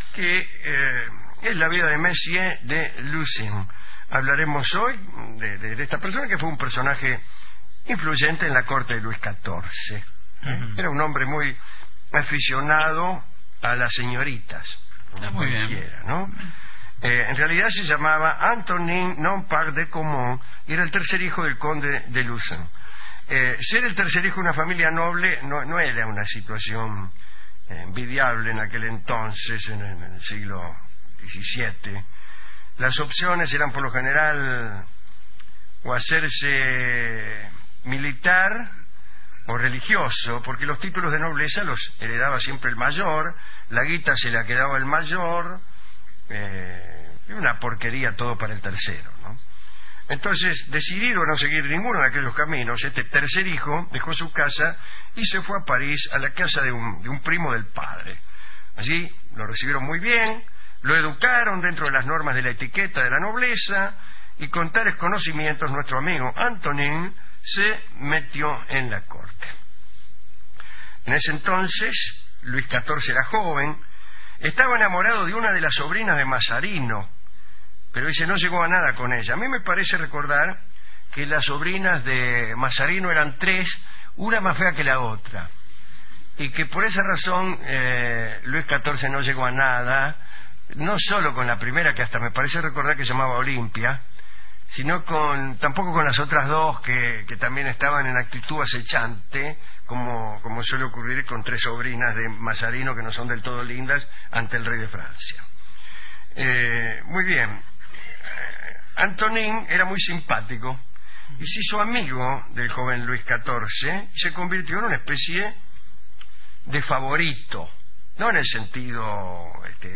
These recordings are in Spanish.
que es la vida de Messier de Lussing. Hablaremos hoy de esta persona que fue un personaje influyente en la corte de Luis XIV. Era un hombre muy aficionado a las señoritas, muy bien. Quiera, ¿no? En realidad se llamaba Antonin Nompart de Comont y era el tercer hijo del conde de Lussing. Ser el tercer hijo de una familia noble no era una situación envidiable en aquel entonces, en el siglo XVII. Las opciones eran por lo general o hacerse militar o religioso, porque los títulos de nobleza los heredaba siempre el mayor, la guita se la quedaba el mayor, una porquería todo para el tercero, ¿no? Entonces, decidido a no seguir ninguno de aquellos caminos, este tercer hijo dejó su casa y se fue a París, a la casa de un primo del padre. Allí lo recibieron muy bien, lo educaron dentro de las normas de la etiqueta de la nobleza, y con tales conocimientos nuestro amigo Antonin se metió en la corte. En ese entonces, Luis XIV era joven, estaba enamorado de una de las sobrinas de Mazarino, pero dice, no llegó a nada con ella. A mí me parece recordar que las sobrinas de Mazarino eran tres, una más fea que la otra, y que por esa razón Luis XIV no llegó a nada, no solo con la primera, que hasta me parece recordar que se llamaba Olimpia, sino tampoco con las otras dos que también estaban en actitud acechante, como suele ocurrir con tres sobrinas de Mazarino que no son del todo lindas ante el rey de Francia. Muy bien. Antonin era muy simpático y se hizo amigo del joven Luis XIV, se convirtió en una especie de favorito, no en el sentido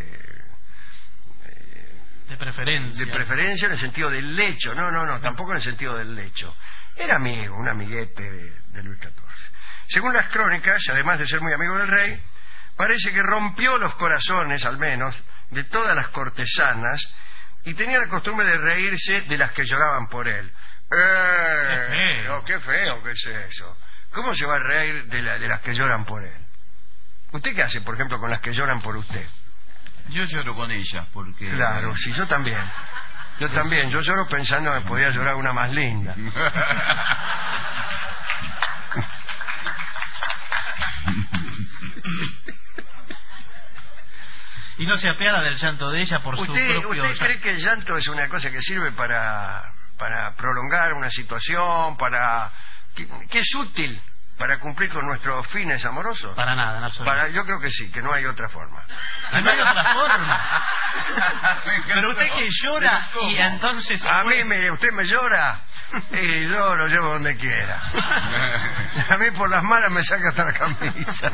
de preferencia, en el sentido del lecho, no, tampoco en el sentido del lecho. Era amigo, un amiguete de Luis XIV. Según las crónicas, además de ser muy amigo del rey, parece que rompió los corazones, al menos, de todas las cortesanas, y tenía la costumbre de reírse de las que lloraban por él. Qué feo que es eso. ¿Cómo se va a reír de las que lloran por él? ¿Usted qué hace, por ejemplo, con las que lloran por usted? Yo lloro con ellas, porque... Claro, sí, yo también. Yo también, yo lloro pensando que podía llorar una más linda. Y no se apiada del llanto de ella por su propio... ¿Usted cree que el llanto es una cosa que sirve para prolongar una situación, que es útil para cumplir con nuestros fines amorosos? Para nada, en absoluto. Yo creo que sí, que no hay otra forma. ¿No hay otra forma? Pero usted que llora y entonces... A mí, usted me llora y yo lo llevo donde quiera. A mí por las malas me saca hasta la camisa.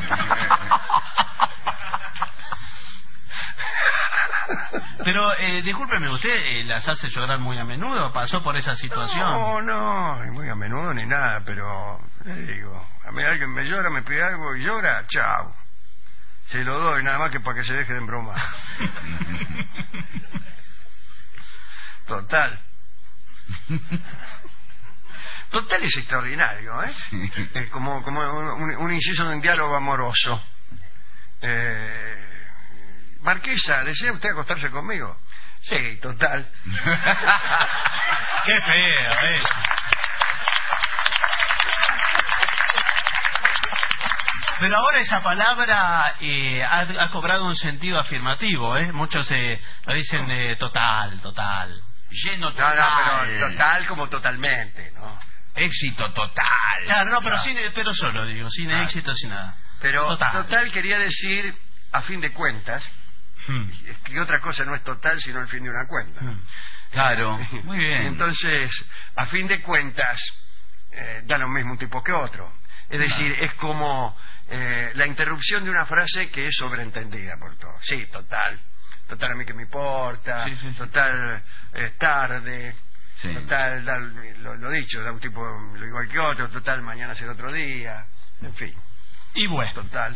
Pero, discúlpeme, ¿usted las hace llorar muy a menudo? ¿Pasó por esa situación? No, ni muy a menudo ni nada, pero le digo, a mí alguien me llora, me pide algo y llora, chao. Se lo doy, nada más que para que se deje de embromar. Total. Total es extraordinario, ¿eh? Es como un inciso de un diálogo amoroso. Marquesa, ¿desea usted acostarse conmigo? Sí, total. Qué feo, ¿eh? Pero ahora esa palabra ha cobrado un sentido afirmativo, ¿eh? Muchos lo dicen total. Lleno total. No, pero total como totalmente, ¿no? Éxito total. Claro, no, pero pero solo digo, sin éxito, sin nada. Pero total quería decir, a fin de cuentas, que otra cosa no es total sino el fin de una cuenta. Claro, muy bien. Entonces, a fin de cuentas, da lo mismo un tipo que otro. Es decir, es como la interrupción de una frase que es sobreentendida por todos. Sí, total a mí que me importa, sí. Total es tarde, sí. Total, lo dicho, da un tipo lo igual que otro, total mañana será otro día, en fin. Y bueno. Total.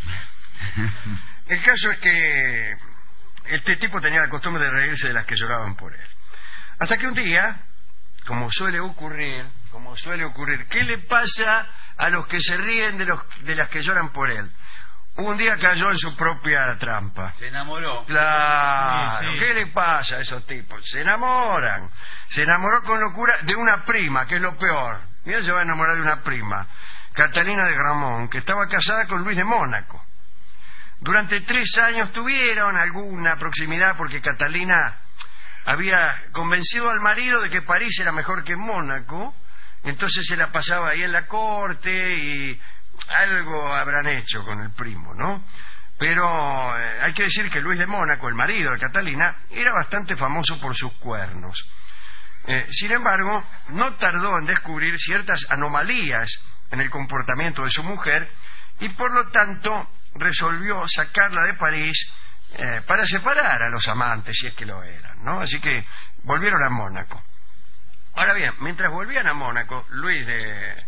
El caso es que este tipo tenía la costumbre de reírse de las que lloraban por él. Hasta que un día, como suele ocurrir, ¿qué le pasa a los que se ríen de las que lloran por él? un día cayó en su propia trampa. Se enamoró. Claro, Sí, sí. ¿qué le pasa a esos tipos? Se enamoran. Se enamoró con locura de una prima, que es lo peor. Mira, se va a enamorar de una prima, Catalina de Gramont, que estaba casada con Luis de Mónaco. Durante 3 años tuvieron alguna proximidad porque Catalina había convencido al marido de que París era mejor que Mónaco, entonces se la pasaba ahí en la corte y algo habrán hecho con el primo, ¿no? Pero hay que decir que Luis de Mónaco, el marido de Catalina, era bastante famoso por sus cuernos. Sin embargo, no tardó en descubrir ciertas anomalías en el comportamiento de su mujer y por lo tanto resolvió sacarla de París para separar a los amantes, si es que lo eran, ¿no? Así que volvieron a Mónaco. Ahora bien, mientras volvían a Mónaco, Luis de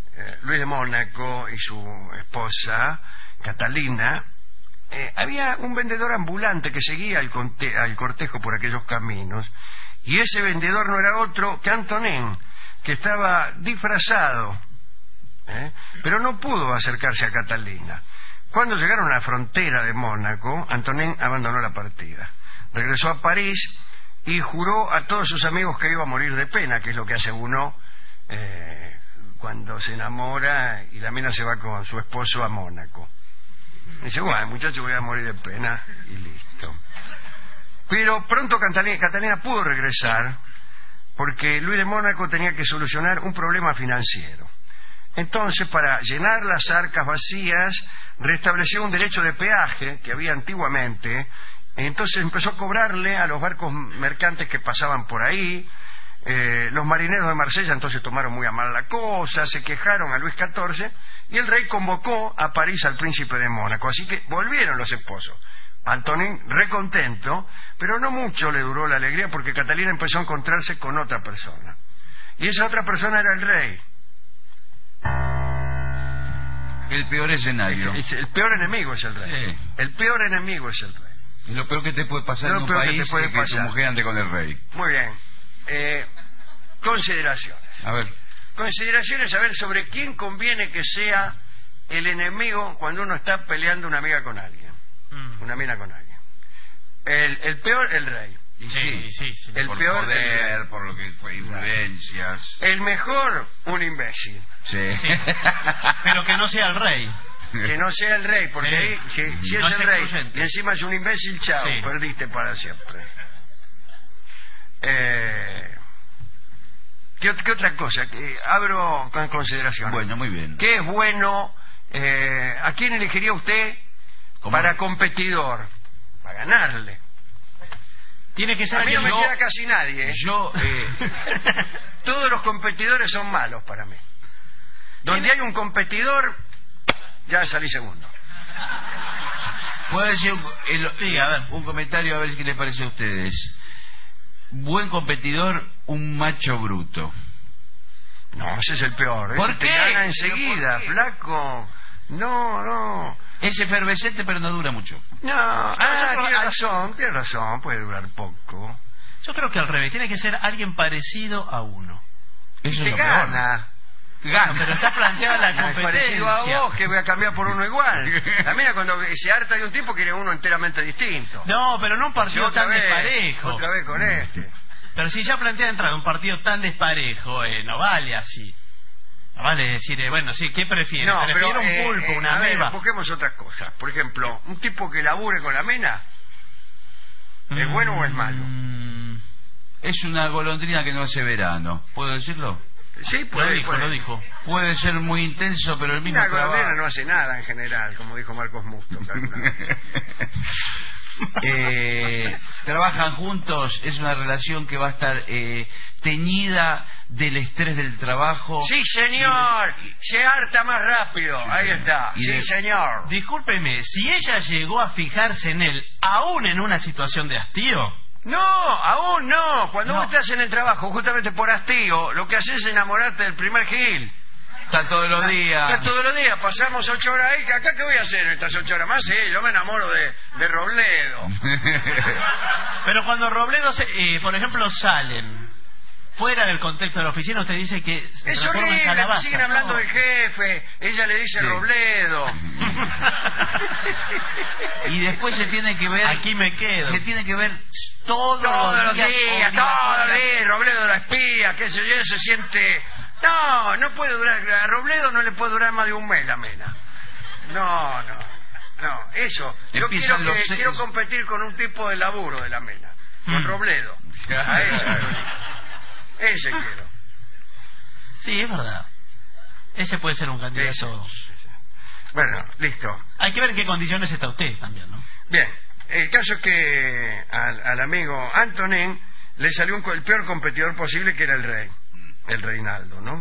Mónaco y su esposa, Catalina, había un vendedor ambulante que seguía al cortejo por aquellos caminos, y ese vendedor no era otro que Antonin, que estaba disfrazado, pero no pudo acercarse a Catalina. Cuando llegaron a la frontera de Mónaco, Antonin abandonó la partida. Regresó a París y juró a todos sus amigos que iba a morir de pena, que es lo que hace uno cuando se enamora y la mina se va con su esposo a Mónaco. Dice, bueno, muchacho, voy a morir de pena y listo. Pero pronto Catalina pudo regresar porque Luis de Mónaco tenía que solucionar un problema financiero. Entonces, para llenar las arcas vacías, restableció un derecho de peaje que había antiguamente. Entonces empezó a cobrarle a los barcos mercantes que pasaban por ahí. Los marineros de Marsella entonces tomaron muy a mal la cosa, se quejaron a Luis XIV y el rey convocó a París al príncipe de Mónaco. Así que volvieron los esposos. Antonin recontento, pero no mucho le duró la alegría porque Catalina empezó a encontrarse con otra persona. Y esa otra persona era el rey. El peor escenario. El peor enemigo es el rey. Sí. El peor enemigo es el rey. Lo peor que te puede pasar en un país es que tu mujer ande con el rey. Muy bien. Consideraciones. A ver. Consideraciones a ver sobre quién conviene que sea el enemigo cuando uno está peleando una amiga con alguien. Una mina con alguien. El peor, el rey. Y sí. El por peor, poder, por lo que fue influencias. El mejor, un imbécil. Sí. Pero que no sea el rey. Que no sea el rey, porque ahí, si no es el rey creyente. y encima es un imbécil, chao, Sí. perdiste para siempre. ¿Qué otra cosa? Abro con consideración. Bueno, muy bien. ¿Qué es bueno? ¿A quién elegiría usted para competidor? Para ganarle. Tiene que ser A mí no me alguien... queda casi nadie. Yo, Todos los competidores son malos para mí. Donde hay un competidor, ya salí segundo. puedo decir Sí, a ver. un comentario a ver qué les parece a ustedes. Buen competidor, un macho bruto. No, ese es el peor. ¿Por Ese qué? te gana enseguida, ¿Pero por qué? flaco. No. Es efervescente pero no dura mucho. No, tiene razón, puede durar poco. Yo creo que al revés, tiene que ser alguien parecido a uno. Eso Te es lo peor. gana. Pero está planteada la Es parecido a competencia. vos que voy a cambiar por uno igual. La mía cuando se harta de un tipo quiere uno enteramente distinto. No, pero no un partido Otra tan vez, desparejo. Otra vez con este. Pero si ya plantea de entrada un partido tan desparejo, no vale así. No vale decir, bueno, sí, ¿qué prefiere? No, Prefiero pero, un pulpo, una a ver, ameba. busquemos otras cosas. Por ejemplo, un tipo que labure con la mena, ¿es bueno o es malo? Es una golondrina que no hace verano. ¿Puedo decirlo? Sí, puede. Lo dijo. Puede ser muy intenso, pero el mismo Una golondrina trabajo. no hace nada en general, como dijo Marcos Musto. Trabajan juntos, es una relación que va a estar teñida del estrés del trabajo. Sí, señor, se harta más rápido. Ahí está, Y sí, de- señor. Discúlpeme, si ella llegó a fijarse en él, aún en una situación de hastío. No, aún no. Cuando No. vos estás en el trabajo, justamente por hastío, lo que haces es enamorarte del primer Gil. Está todos los días. Estás todos los días, pasamos 8 horas ahí. ¿Acá qué voy a hacer estas 8 horas más? Sí, yo me enamoro de Robledo. Pero cuando Robledo, por ejemplo, salen fuera del contexto de la oficina usted dice que se Es transforma en horrible, calabaza. siguen hablando del jefe, ella le dice Sí. Robledo. Y después se tiene que ver... Aquí me quedo. Se tiene que ver todos los días, Robledo la espía, qué sé yo, ella se siente... No puede durar, a Robledo no le puede durar más de un mes la mena. No, eso. Yo Empiezan los quiero competir con un tipo de laburo de la mena, con Robledo. A ese quiero. Sí, es verdad. Ese puede ser un candidato. Bueno, listo. Hay que ver en qué condiciones está usted también, ¿no? Bien, el caso es que al amigo Antonín le salió el peor competidor posible, que era el rey, el Reinaldo, ¿no?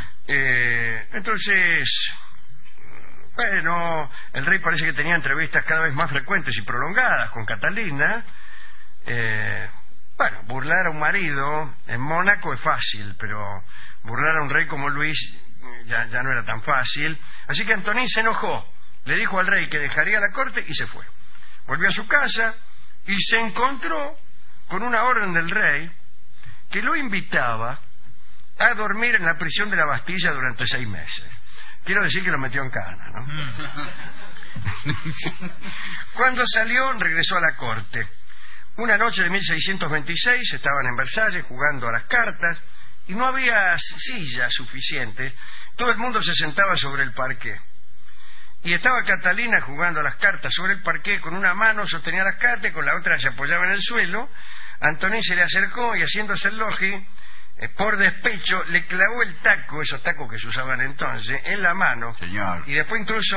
Entonces, bueno, el rey parece que tenía entrevistas cada vez más frecuentes y prolongadas con Catalina. Bueno, burlar a un marido en Mónaco es fácil, pero burlar a un rey como Luis ya no era tan fácil. Así que Antonín se enojó, le dijo al rey que dejaría la corte y se fue. Volvió a su casa y se encontró con una orden del rey que lo invitaba a dormir en la prisión de la Bastilla durante 6 meses. Quiero decir que lo metió en cana, ¿no? Cuando salió, regresó a la corte. Una noche de 1626 estaban en Versalles jugando a las cartas y no había sillas suficientes. Todo el mundo se sentaba sobre el parqué. Y estaba Catalina jugando a las cartas sobre el parqué, con una mano sostenía las cartas y con la otra se apoyaba en el suelo. Antonín se le acercó y, haciéndose el logi, por despecho le clavó el taco, esos tacos que se usaban entonces, en la mano. Señor. Y después incluso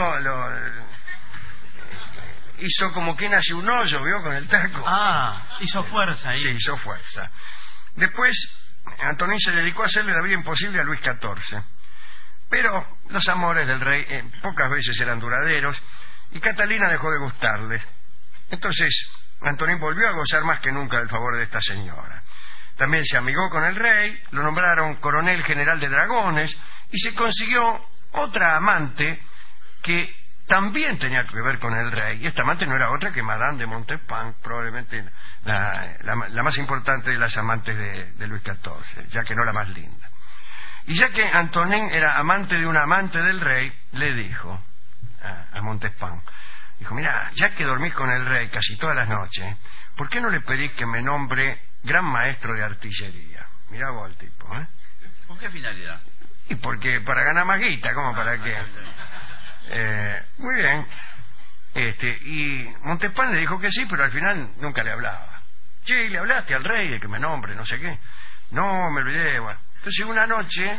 hizo como quien hace un hoyo, ¿vio? Con el taco. Hizo fuerza ahí. Sí, hizo fuerza. Después Antonín se dedicó a hacerle la vida imposible a Luis XIV. Pero los amores del rey pocas veces eran duraderos y Catalina dejó de gustarle. Entonces Antonín volvió a gozar más que nunca del favor de esta señora. También se amigó con el rey, lo nombraron coronel general de dragones y se consiguió otra amante que también tenía que ver con el rey. Y esta amante no era otra que Madame de Montespan, probablemente la más importante de las amantes de Luis XIV, ya que no la más linda. Y ya que Antonín era amante de una amante del rey, le dijo a Montespan, dijo, mira, ya que dormís con el rey casi todas las noches, ¿por qué no le pedís que me nombre gran maestro de artillería? Mirá vos el tipo, ¿eh? ¿Con qué finalidad? Y porque para ganar más guita, ¿cómo para qué? Muy bien. Y Montespan le dijo que sí, pero al final nunca le hablaba. Che, le hablaste al rey de que me nombre, no sé qué. No, me olvidé, bueno. Entonces una noche...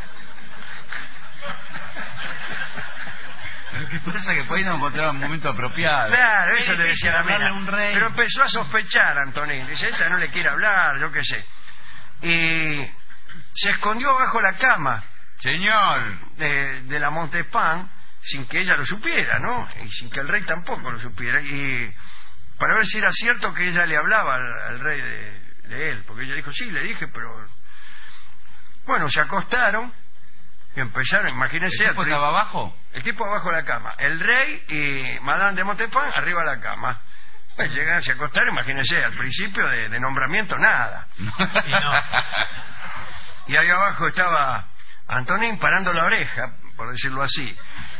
Lo que pasa es que por ahí no encontraba un momento apropiado. Claro, eso le decía la hablarle mina. a un rey. Pero empezó a sospechar Antonín. Dice, ella no le quiere hablar, yo qué sé. Y se escondió bajo la cama Señor. de la Montespan sin que ella lo supiera, ¿no? Y sin que el rey tampoco lo supiera. Y para ver si era cierto que ella le hablaba al rey de él. Porque ella dijo, sí, le dije, pero... Bueno, se acostaron y empezaron, imagínense... ¿El tipo estaba abajo? El tipo abajo de la cama. El rey y Madame de Montespan arriba de la cama. Pues llegan, se acostaron, imagínense, al principio de nombramiento nada. Y ahí abajo estaba Antonín parando la oreja, por decirlo así.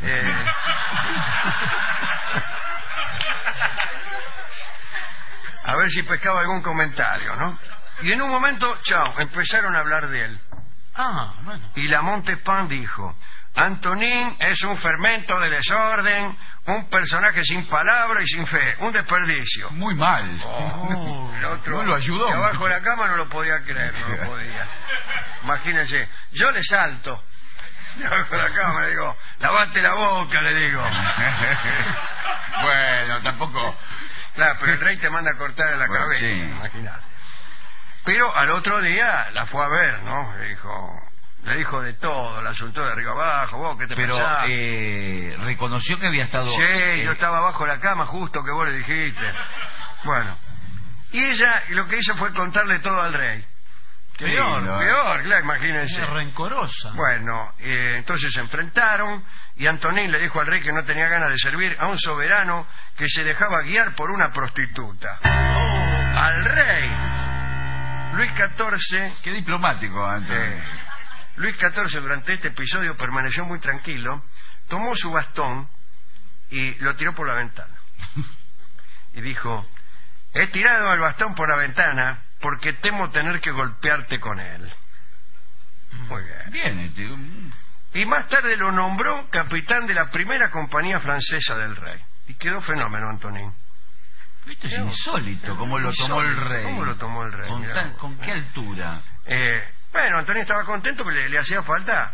A ver si pescaba algún comentario, ¿no? Y en un momento, chao, empezaron a hablar de él. Bueno. Y la Montespan dijo, Antonín es un fermento de desorden, un personaje sin palabra y sin fe, un desperdicio. Muy mal. El otro, no lo ayudó. de abajo de la cama no lo podía creer, no lo podía. Imagínense, yo le salto de abajo de la cama, le digo, lavate la boca, le digo. Bueno, tampoco... Claro, pero el rey te manda a cortar la cabeza, sí. imagínate. Pero al otro día la fue a ver, ¿no? Le dijo de todo, la soltó de arriba abajo, vos, ¿qué te pensás? reconoció que había estado... Sí, yo estaba abajo de la cama justo que vos le dijiste. Bueno, y ella lo que hizo fue contarle todo al rey. Peor, claro, imagínense. Era rencorosa. Bueno, entonces se enfrentaron y Antonín le dijo al rey que no tenía ganas de servir a un soberano que se dejaba guiar por una prostituta. Al rey Luis XIV... Qué diplomático, Antonio. Luis XIV durante este episodio permaneció muy tranquilo, tomó su bastón y lo tiró por la ventana. Y dijo: he tirado el bastón por la ventana porque temo tener que golpearte con él. Muy bien. Bien, Y más tarde lo nombró capitán de la primera compañía francesa del rey. Y quedó fenómeno, Antonín. Esto es insólito, cómo lo tomó el rey. ¿Cómo lo tomó el rey? ¿Con qué altura? Bueno, Antonín estaba contento porque le hacía falta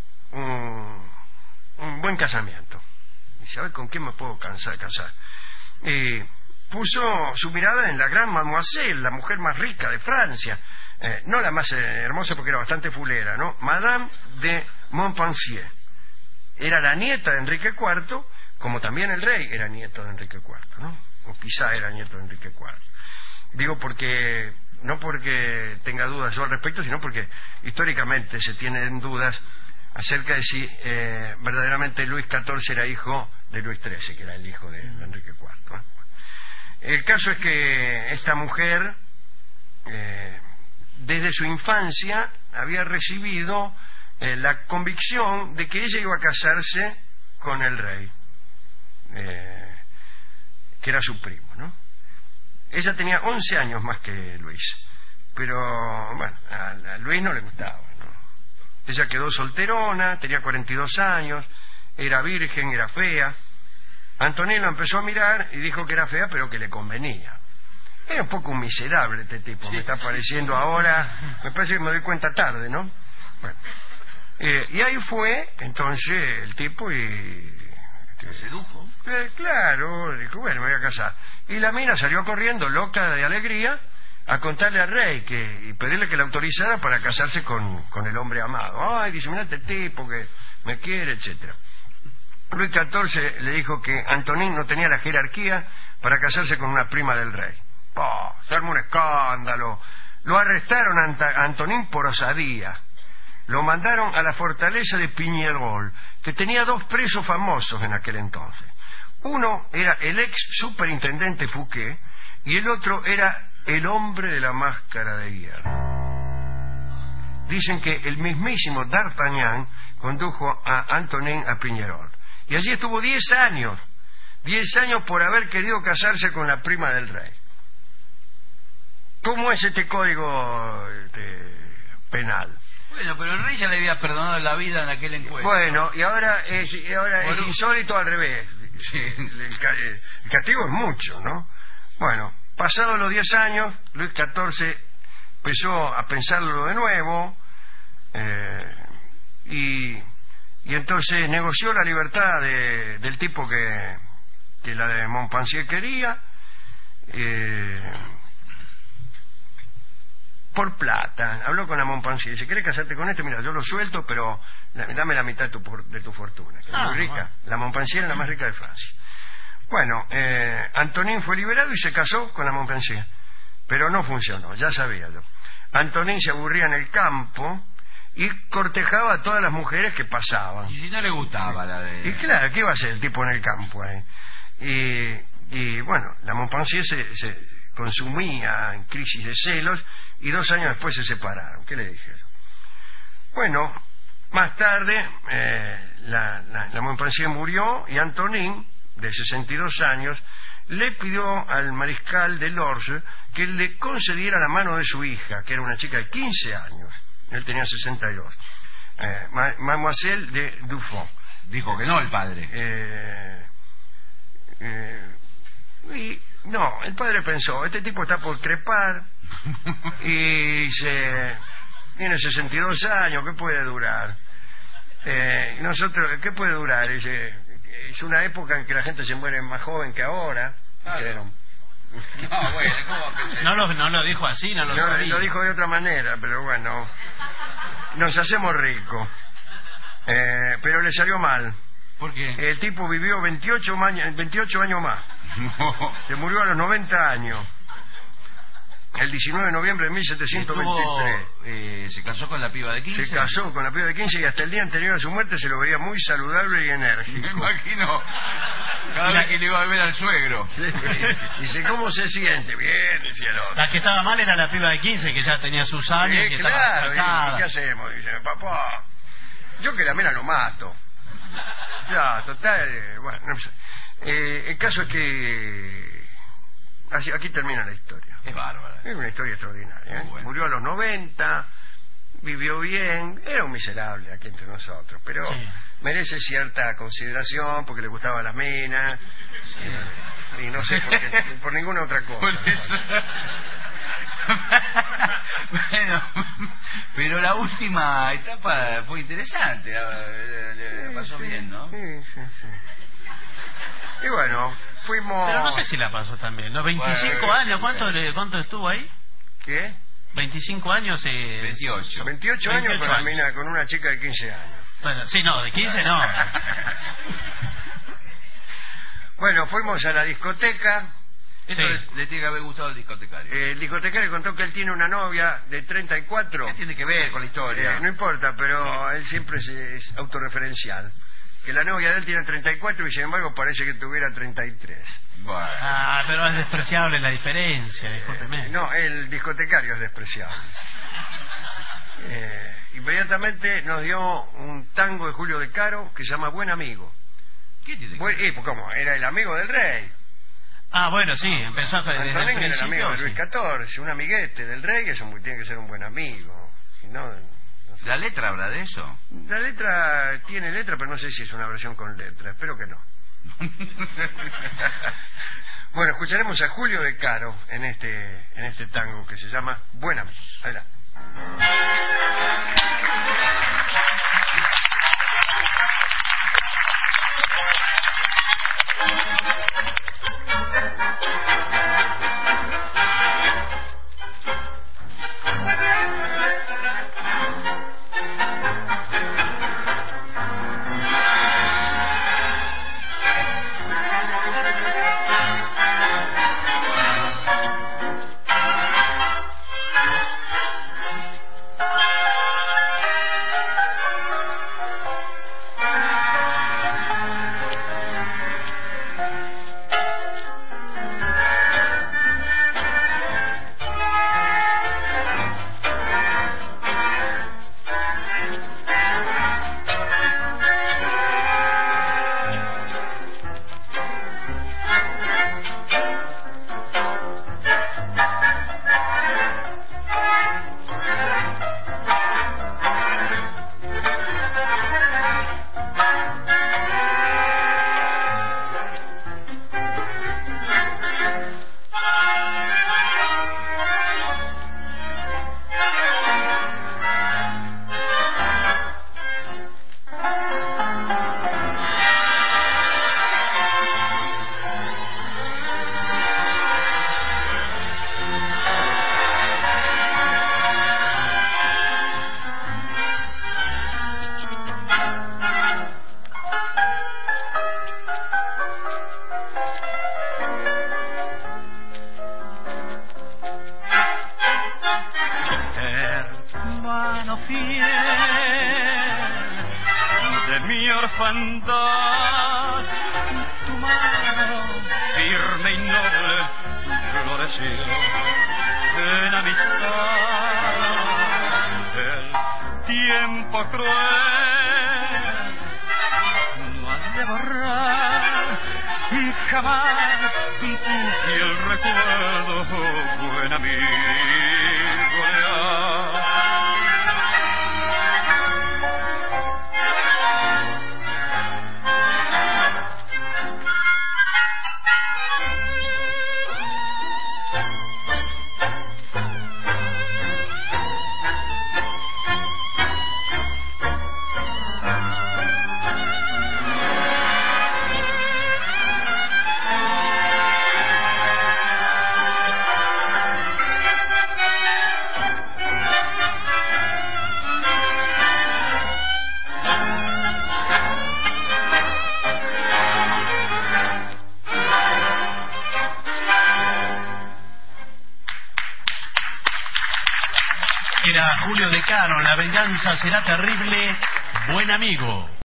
un buen casamiento. Dice: a ver, ¿con quién me puedo casar? Y puso su mirada en la gran mademoiselle, la mujer más rica de Francia. No la más hermosa porque era bastante fulera, ¿no? Madame de Montpensier. Era la nieta de Enrique IV, como también el rey era nieto de Enrique IV, ¿no? O quizá era nieto de Enrique IV. Digo porque, no porque tenga dudas yo al respecto, sino porque históricamente se tienen dudas acerca de si verdaderamente Luis XIV era hijo de Luis XIII, que era el hijo de Enrique IV, ¿no? El caso es que esta mujer, desde su infancia, había recibido la convicción de que ella iba a casarse con el rey, que era su primo, ¿no? Ella tenía 11 años más que Luis, pero bueno, a Luis no le gustaba, ¿no? Ella quedó solterona, tenía 42 años, era virgen, era fea. Antonín la empezó a mirar y dijo que era fea, pero que le convenía. Era un poco un miserable este tipo, sí, me está pareciendo ahora, me parece que me doy cuenta tarde, ¿no? Bueno, y ahí fue entonces el tipo y... ¿Te sedujo? Claro, dijo: bueno, me voy a casar. Y la mina salió corriendo, loca de alegría, a contarle al rey y pedirle que la autorizara para casarse con el hombre amado. Ay, dice: mira este tipo que me quiere, etcétera. Luis XIV le dijo que Antonín no tenía la jerarquía para casarse con una prima del rey. Se armó un escándalo. Lo arrestaron a Antonín por osadía. Lo mandaron a la fortaleza de Piñerol, que tenía 2 presos famosos en aquel entonces. Uno era el ex superintendente Fouquet y el otro era el hombre de la máscara de hierro. Dicen que el mismísimo D'Artagnan condujo a Antonín a Piñerol. Y allí estuvo 10 años. 10 años por haber querido casarse con la prima del rey. ¿Cómo es este código penal? Bueno, pero el rey ya le había perdonado la vida en aquel encuentro. Bueno, y ahora es insólito al revés. Sí, el castigo es mucho, ¿no? Bueno, pasados los 10 años, Luis XIV empezó a pensarlo de nuevo y entonces negoció la libertad del tipo que la de Montpensier quería, por plata. Habló con la Montpensier, dice: ¿querés casarte con este? Mira, yo lo suelto, pero dame la mitad de tu fortuna, que es muy rica. La Montpensier es la más rica de Francia. Bueno, Antonín fue liberado y se casó con la Montpensier, pero no funcionó, ya sabía yo. Antonín se aburría en el campo y cortejaba a todas las mujeres que pasaban. Y si no le gustaba la de... Y claro, ¿qué iba a hacer el tipo en el campo ahí? Y bueno, la Montpensier se consumía en crisis de celos y 2 años después se separaron. ¿Qué le dije? Bueno, más tarde la Montpensier murió y Antonín, de 62 años, le pidió al mariscal de Lorge que le concediera la mano de su hija, que era una chica de 15 años. Él tenía 62. Mademoiselle de Dufont. Dijo que no el padre. Y no, el padre pensó: este tipo está por crepar y tiene 62 años, ¿qué puede durar? ¿Qué puede durar? Es una época en que la gente se muere más joven que ahora. Claro. No, bueno, ¿cómo que se... No lo dijo así, no lo sabía. Lo dijo de otra manera, pero bueno, nos hacemos ricos. Pero le salió mal. ¿Por qué? El tipo vivió 28 años más. No. Se murió a los 90 años. el 19 de noviembre de 1723. Se casó con la piba de 15. Se casó con la piba de 15 y hasta el día anterior a su muerte se lo veía muy saludable y enérgico. Me imagino. Cada vez que le iba a ver al suegro. Sí. Dice, ¿cómo se siente? Bien, decía el otro. La que estaba mal era la piba de 15, que ya tenía sus años. Sí, que claro, estaba ¿y qué hacemos? Dice, papá, yo que la mera lo mato. Ya, total, bueno, no sé. El caso es que aquí termina la historia. Es bárbara. Es una historia extraordinaria. Bueno. Murió a los 90, vivió bien, era un miserable aquí entre nosotros, pero Sí. merece cierta consideración porque le gustaban las minas, y no sé por ninguna otra cosa. Por eso. Bueno, pero la última etapa fue interesante, le pasó bien, ¿no? Sí, sí, sí. Y bueno, fuimos... Pero no sé si la pasó también, ¿no? 25 Bueno, años, ¿cuánto estuvo ahí? ¿Qué? 25 años. 28. 28 años 28 con, la años. mina, con una chica de 15 años. Bueno, sí, no, de 15 no. Bueno, fuimos a la discoteca. Esto Sí. le tiene que haber gustado al discotecario. El discotecario contó que él tiene una novia de 34. ¿Qué tiene que ver con la historia? No importa, pero él siempre es autorreferencial. Que la novia de él tiene 34 y sin embargo parece que tuviera 33. Bueno. Ah, pero es despreciable la diferencia, discúlpeme. No, el discotecario es despreciable. Inmediatamente nos dio un tango de Julio De Caro que se llama Buen Amigo. ¿Qué tiene que ver? Pues, ¿cómo? Era el amigo del rey. Ah, bueno, sí, empezó desde el Antonio era el amigo de Luis principio. XIV, un amiguete del rey, eso tiene que ser un buen amigo. Si no, no sé. ¿La letra habla de eso? La letra tiene letra, pero no sé si es una versión con letra, espero que no. Bueno, escucharemos a Julio De Caro en este tango que se llama Buen Amigo. Adelante. Hermano fiel de mi orfandad, tu mano firme y noble floreció en amistad. El tiempo cruel no ha de borrar jamás tu fiel recuerdo, buen amigo leal. Era Julio Decano, La venganza será terrible, buen amigo.